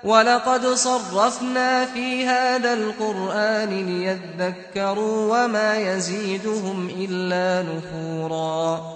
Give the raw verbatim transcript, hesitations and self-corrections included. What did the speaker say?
وَلَقَدْ صَرَّفْنَا فِي هَذَا الْقُرْآنِ لِيَذَّكَّرُوا وَمَا يَزِيدُهُمْ إِلَّا نُفُورًا